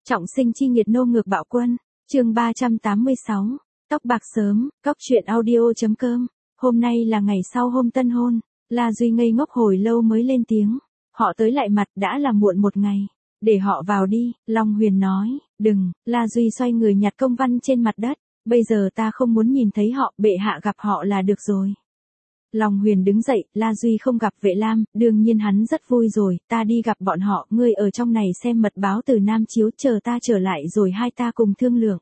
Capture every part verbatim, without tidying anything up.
Trọng sinh chi nghiệt nô ngược bạo quân, chương ba trăm tám mươi sáu, tóc bạc sớm, cóc truyện audio.com. Hôm nay là ngày sau hôm tân hôn, La Duy ngây ngốc hồi lâu mới lên tiếng. Họ tới lại mặt đã là muộn một ngày. Để họ vào đi, Long Huyền nói. Đừng, La Duy xoay người nhặt công văn trên mặt đất. Bây giờ ta không muốn nhìn thấy họ, bệ hạ gặp họ là được rồi. Long Huyền đứng dậy, La Duy không gặp Vệ Lam, đương nhiên hắn rất vui rồi, ta đi gặp bọn họ, ngươi ở trong này xem mật báo từ Nam Chiếu, chờ ta trở lại rồi hai ta cùng thương lượng.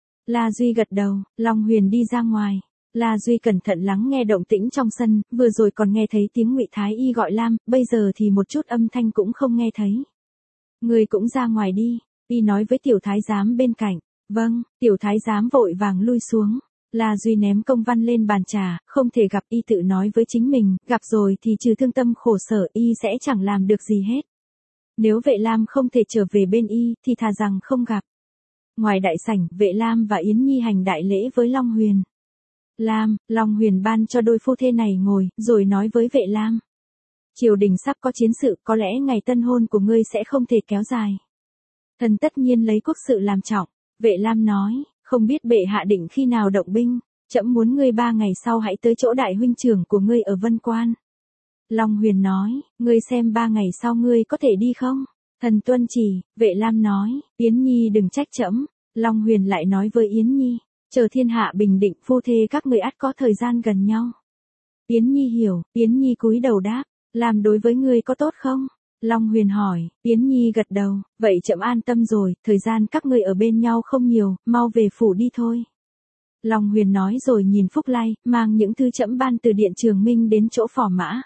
La Duy gật đầu, Long Huyền đi ra ngoài. La Duy cẩn thận lắng nghe động tĩnh trong sân, vừa rồi còn nghe thấy tiếng Ngụy Thái Y gọi Lam, bây giờ thì một chút âm thanh cũng không nghe thấy. Ngươi cũng ra ngoài đi, y nói với tiểu thái giám bên cạnh. Vâng, tiểu thái giám vội vàng lui xuống. La Duy ném công văn lên bàn trà, không thể gặp y tự nói với chính mình, gặp rồi thì trừ thương tâm khổ sở y sẽ chẳng làm được gì hết. Nếu Vệ Lam không thể trở về bên y, thì thà rằng không gặp. Ngoài đại sảnh, Vệ Lam và Yến Nhi hành đại lễ với Long Huyền. Lam, Long Huyền ban cho đôi phu thê này ngồi, rồi nói với Vệ Lam. Triều đình sắp có chiến sự, có lẽ ngày tân hôn của ngươi sẽ không thể kéo dài. Thần tất nhiên lấy quốc sự làm trọng. Vệ Lam nói. Không biết bệ hạ định khi nào động binh, trẫm muốn ngươi ba ngày sau hãy tới chỗ đại huynh trưởng của ngươi ở Vân Quan. Long Huyền nói, ngươi xem ba ngày sau ngươi có thể đi không? Thần tuân chỉ, Vệ Lam nói, Yến Nhi đừng trách trẫm. Long Huyền lại nói với Yến Nhi, chờ thiên hạ bình định phu thê các ngươi ắt có thời gian gần nhau. Yến Nhi hiểu, Yến Nhi cúi đầu đáp, làm đối với ngươi có tốt không? Long Huyền hỏi, Yến Nhi gật đầu, vậy trẫm an tâm rồi, thời gian các ngươi ở bên nhau không nhiều, mau về phủ đi thôi. Long Huyền nói rồi nhìn Phúc Lai, mang những thư trẫm ban từ Điện Trường Minh đến chỗ Phò Mã.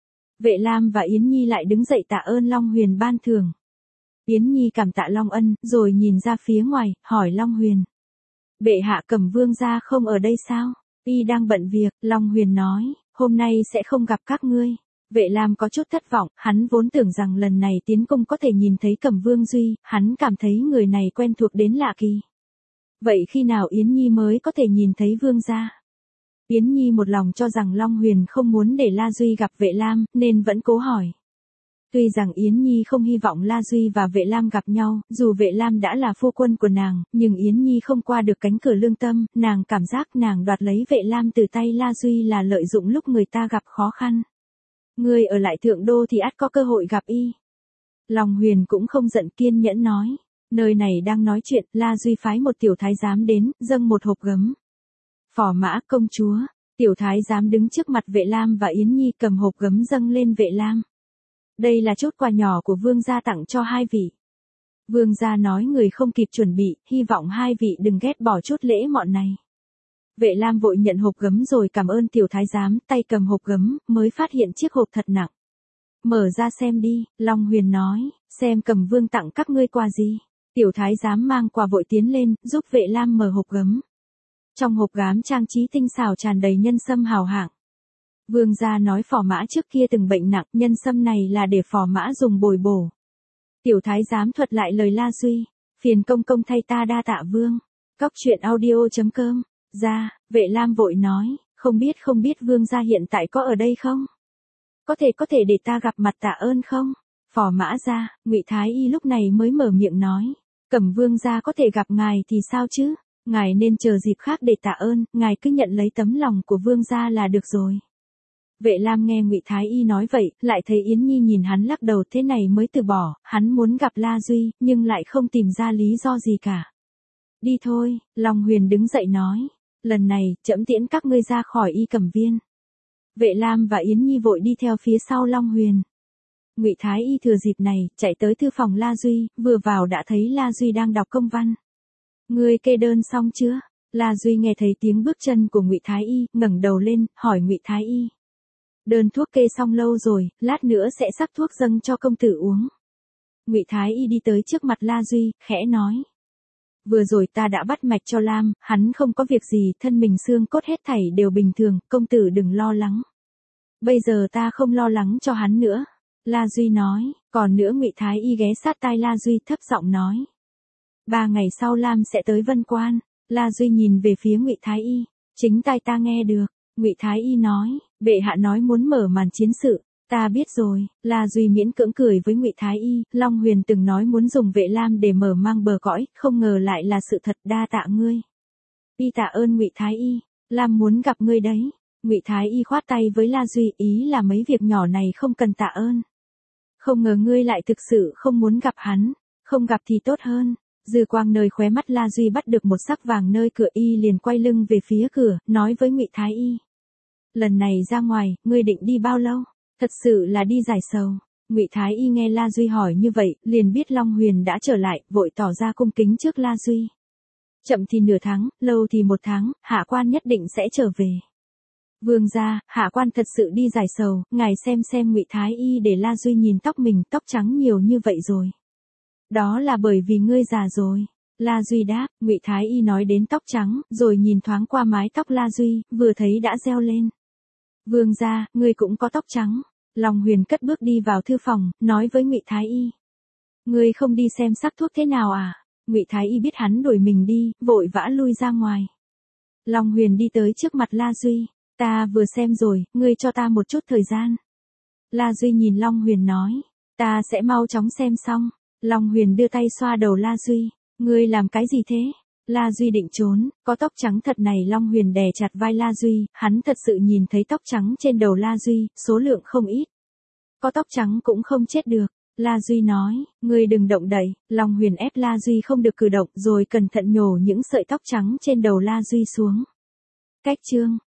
Vệ Lam và Yến Nhi lại đứng dậy tạ ơn Long Huyền ban thưởng. Yến Nhi cảm tạ Long Ân, rồi nhìn ra phía ngoài, hỏi Long Huyền. Bệ hạ Cẩm Vương gia không ở đây sao? Y đang bận việc, Long Huyền nói, hôm nay sẽ không gặp các ngươi. Vệ Lam có chút thất vọng, hắn vốn tưởng rằng lần này tiến cung có thể nhìn thấy Cẩm Vương Duy, hắn cảm thấy người này quen thuộc đến lạ kỳ. Vậy khi nào Yến Nhi mới có thể nhìn thấy Vương gia? Yến Nhi một lòng cho rằng Long Huyền không muốn để La Duy gặp Vệ Lam, nên vẫn cố hỏi. Tuy rằng Yến Nhi không hy vọng La Duy và Vệ Lam gặp nhau, dù Vệ Lam đã là phu quân của nàng, nhưng Yến Nhi không qua được cánh cửa lương tâm, nàng cảm giác nàng đoạt lấy Vệ Lam từ tay La Duy là lợi dụng lúc người ta gặp khó khăn. Ngươi ở lại Thượng Đô thì ắt có cơ hội gặp y. Long Huyền cũng không giận, kiên nhẫn nói. Nơi này đang nói chuyện, La Duy phái một tiểu thái giám đến, dâng một hộp gấm. Phò Mã công chúa, tiểu thái giám đứng trước mặt Vệ Lam và Yến Nhi cầm hộp gấm dâng lên Vệ Lam. Đây là chút quà nhỏ của vương gia tặng cho hai vị. Vương gia nói người không kịp chuẩn bị, hy vọng hai vị đừng ghét bỏ chút lễ mọn này. Vệ Lam vội nhận hộp gấm rồi cảm ơn tiểu thái giám, tay cầm hộp gấm, mới phát hiện chiếc hộp thật nặng. Mở ra xem đi, Long Huyền nói, xem Cẩm Vương tặng các ngươi quà gì. Tiểu thái giám mang quà vội tiến lên, giúp Vệ Lam mở hộp gấm. Trong hộp gấm trang trí tinh xảo tràn đầy nhân sâm hào hạng. Vương gia nói Phò Mã trước kia từng bệnh nặng, nhân sâm này là để Phò Mã dùng bồi bổ. Tiểu thái giám thuật lại lời La Duy, phiền công công thay ta đa tạ vương. Cóc truyện audio.com. Ra, Vệ Lam vội nói, không biết không biết vương gia hiện tại có ở đây không? Có thể có thể để ta gặp mặt tạ ơn không? Phò Mã gia, Ngụy Thái Y lúc này mới mở miệng nói, Cẩm Vương gia có thể gặp ngài thì sao chứ? Ngài nên chờ dịp khác để tạ ơn, ngài cứ nhận lấy tấm lòng của vương gia là được rồi. Vệ Lam nghe Ngụy Thái Y nói vậy, lại thấy Yến Nhi nhìn hắn lắc đầu thế này mới từ bỏ, hắn muốn gặp La Duy, nhưng lại không tìm ra lý do gì cả. Đi thôi, Long Huyền đứng dậy nói. Lần này, trẫm tiễn các ngươi ra khỏi Y Cẩm Viên. Vệ Lam và Yến Nhi vội đi theo phía sau Long Huyền. Ngụy Thái Y thừa dịp này, chạy tới thư phòng La Duy, vừa vào đã thấy La Duy đang đọc công văn. Ngươi kê đơn xong chưa? La Duy nghe thấy tiếng bước chân của Ngụy Thái Y, ngẩng đầu lên, hỏi Ngụy Thái Y. Đơn thuốc kê xong lâu rồi, lát nữa sẽ sắc thuốc dâng cho công tử uống. Ngụy Thái Y đi tới trước mặt La Duy, khẽ nói. Vừa rồi ta đã bắt mạch cho Lam, hắn không có việc gì, thân mình xương cốt hết thảy đều bình thường, công tử đừng lo lắng. Bây giờ ta không lo lắng cho hắn nữa. La Duy nói, còn nữa Ngụy Thái Y ghé sát tai La Duy thấp giọng nói. Ba ngày sau Lam sẽ tới Vân Quan. La Duy nhìn về phía Ngụy Thái Y, chính tai ta nghe được. Ngụy Thái Y nói, bệ hạ nói muốn mở màn chiến sự, Ta biết rồi, La Duy miễn cưỡng cười với Ngụy Thái Y, Long Huyền từng nói muốn dùng vệ lam để mở mang bờ cõi, không ngờ lại là sự thật, đa tạ ngươi. Y tạ ơn Ngụy Thái Y, Lam muốn gặp ngươi đấy. Ngụy Thái Y khoát tay với La Duy, ý là mấy việc nhỏ này không cần tạ ơn. Không ngờ ngươi lại thực sự không muốn gặp hắn, không gặp thì tốt hơn. Dư quang nơi khóe mắt La Duy bắt được một sắc vàng nơi cửa, y liền quay lưng về phía cửa, nói với Ngụy Thái Y. Lần này ra ngoài, ngươi định đi bao lâu? Thật sự là đi giải sầu. Ngụy Thái Y nghe La Duy hỏi như vậy, liền biết Long Huyền đã trở lại, vội tỏ ra cung kính trước La Duy. Chậm thì nửa tháng, lâu thì một tháng, hạ quan nhất định sẽ trở về. Vương gia, hạ quan thật sự đi giải sầu, ngài xem xem. Ngụy Thái Y để La Duy nhìn tóc mình, tóc trắng nhiều như vậy rồi. Đó là bởi vì ngươi già rồi. La Duy đáp. Ngụy Thái Y nói đến tóc trắng, rồi nhìn thoáng qua mái tóc La Duy, vừa thấy đã reo lên. Vương gia, ngươi cũng có tóc trắng. Long Huyền cất bước đi vào thư phòng, nói với Ngụy Thái Y. Ngươi không đi xem sắc thuốc thế nào à? Ngụy Thái Y biết hắn đuổi mình đi, vội vã lui ra ngoài. Long Huyền đi tới trước mặt La Duy. Ta vừa xem rồi, ngươi cho ta một chút thời gian. La Duy nhìn Long Huyền nói. Ta sẽ mau chóng xem xong. Long Huyền đưa tay xoa đầu La Duy. Ngươi làm cái gì thế? La Duy định trốn, có tóc trắng thật này. Long Huyền đè chặt vai La Duy, hắn thật sự nhìn thấy tóc trắng trên đầu La Duy, số lượng không ít. Có tóc trắng cũng không chết được. La Duy nói, ngươi đừng động đậy. Long Huyền ép La Duy không được cử động, rồi cẩn thận nhổ những sợi tóc trắng trên đầu La Duy xuống. Cách chương